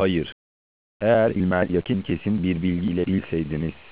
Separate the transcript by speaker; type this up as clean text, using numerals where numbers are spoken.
Speaker 1: Hayır. Eğer ilmel yakin kesin bir bilgiyle bilseydiniz,